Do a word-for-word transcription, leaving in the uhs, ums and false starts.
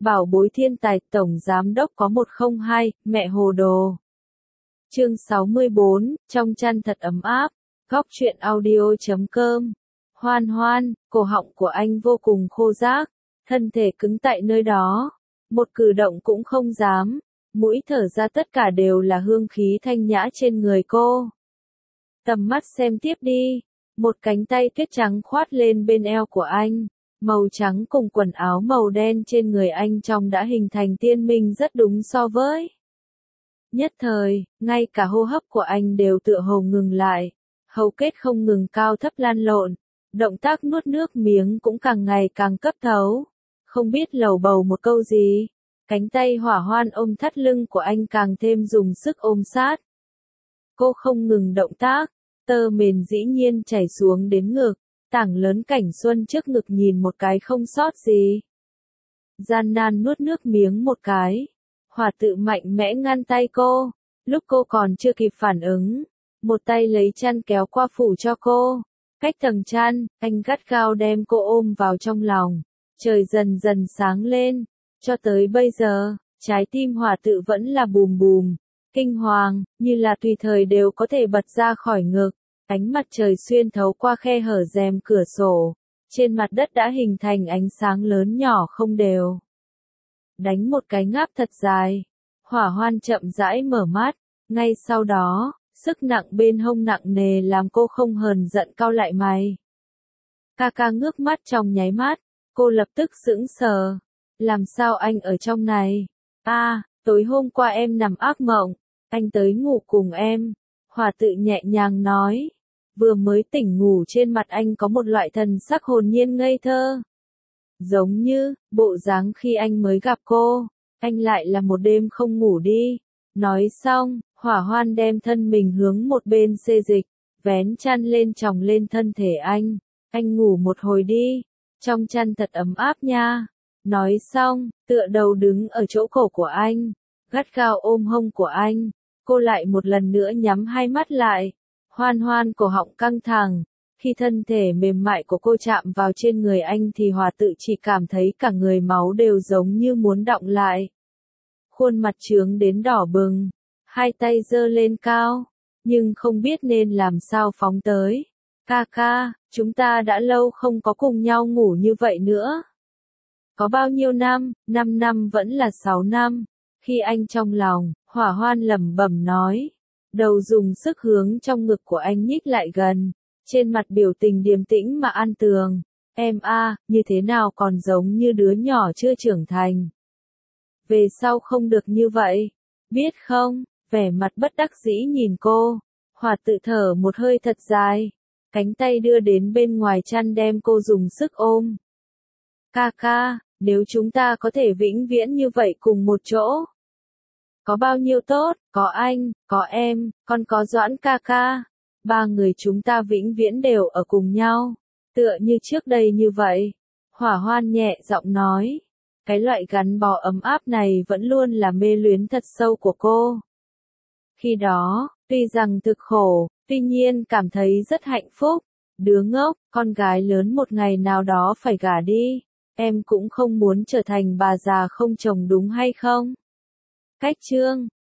Bảo bối thiên tài tổng giám đốc có một không hai, mẹ hồ đồ. Chương sáu mươi bốn, trong chăn thật ấm áp. Góc truyện audio chấm com. Hoan Hoan, cổ họng của anh vô cùng khô rác, thân thể cứng tại nơi đó, một cử động cũng không dám, mũi thở ra tất cả đều là hương khí thanh nhã trên người cô. Tầm mắt xem tiếp đi, một cánh tay tuyết trắng khoát lên bên eo của anh, màu trắng cùng quần áo màu đen trên người anh trông đã hình thành tiên minh rất đúng so với. Nhất thời, ngay cả hô hấp của anh đều tựa hồ ngừng lại, hầu kết không ngừng cao thấp lan lộn, động tác nuốt nước miếng cũng càng ngày càng cấp thấu, không biết lầu bầu một câu gì, cánh tay hỏa hoan ôm thắt lưng của anh càng thêm dùng sức ôm sát. Cô không ngừng động tác, tơ mền dĩ nhiên chảy xuống đến ngực, tảng lớn cảnh xuân trước ngực nhìn một cái không sót gì. Gian nan nuốt nước miếng một cái, hỏa tự mạnh mẽ ngăn tay cô, lúc cô còn chưa kịp phản ứng, một tay lấy chăn kéo qua phủ cho cô, cách tầng chăn, anh gắt gao đem cô ôm vào trong lòng, trời dần dần sáng lên, cho tới bây giờ, trái tim hỏa tự vẫn là bùm bùm, kinh hoàng, như là tùy thời đều có thể bật ra khỏi ngực. Ánh mặt trời xuyên thấu qua khe hở rèm cửa sổ, trên mặt đất đã hình thành ánh sáng lớn nhỏ không đều. Đánh một cái ngáp thật dài, hỏa hoan chậm rãi mở mắt, ngay sau đó, sức nặng bên hông nặng nề làm cô không hờn giận cau lại mày. Ca ca ngước mắt trong nháy mắt, cô lập tức sững sờ, làm sao anh ở trong này? A, à, tối hôm qua em nằm ác mộng, anh tới ngủ cùng em, hỏa tự nhẹ nhàng nói. Vừa mới tỉnh ngủ trên mặt anh có một loại thần sắc hồn nhiên ngây thơ. Giống như, bộ dáng khi anh mới gặp cô, anh lại là một đêm không ngủ đi. Nói xong, hỏa hoan đem thân mình hướng một bên xê dịch, vén chăn lên chồng lên thân thể anh. Anh ngủ một hồi đi, trong chăn thật ấm áp nha. Nói xong, tựa đầu đứng ở chỗ cổ của anh, gắt gao ôm hông của anh. Cô lại một lần nữa nhắm hai mắt lại. Hoan hoan cổ họng căng thẳng, khi thân thể mềm mại của cô chạm vào trên người anh thì hòa tự chỉ cảm thấy cả người máu đều giống như muốn đọng lại. Khuôn mặt trướng đến đỏ bừng, hai tay giơ lên cao, nhưng không biết nên làm sao phóng tới. Ca ca, chúng ta đã lâu không có cùng nhau ngủ như vậy nữa. Có bao nhiêu năm, năm năm vẫn là sáu năm, khi anh trong lòng, hỏa hoan lẩm bẩm nói. Đầu dùng sức hướng trong ngực của anh nhích lại gần, trên mặt biểu tình điềm tĩnh mà an tường. Em a, à, như thế nào còn giống như đứa nhỏ chưa trưởng thành. Về sau không được như vậy, biết không, vẻ mặt bất đắc dĩ nhìn cô, hỏa tự thở một hơi thật dài, cánh tay đưa đến bên ngoài chăn đem cô dùng sức ôm. Ca ca, nếu chúng ta có thể vĩnh viễn như vậy cùng một chỗ. Có bao nhiêu tốt, có anh, có em, còn có Doãn ca ca. Ba người chúng ta vĩnh viễn đều ở cùng nhau. Tựa như trước đây như vậy. Hỏa hoan nhẹ giọng nói. Cái loại gắn bó ấm áp này vẫn luôn là mê luyến thật sâu của cô. Khi đó, tuy rằng thực khổ, tuy nhiên cảm thấy rất hạnh phúc. Đứa ngốc, con gái lớn một ngày nào đó phải gả đi. Em cũng không muốn trở thành bà già không chồng đúng hay không? Cách chương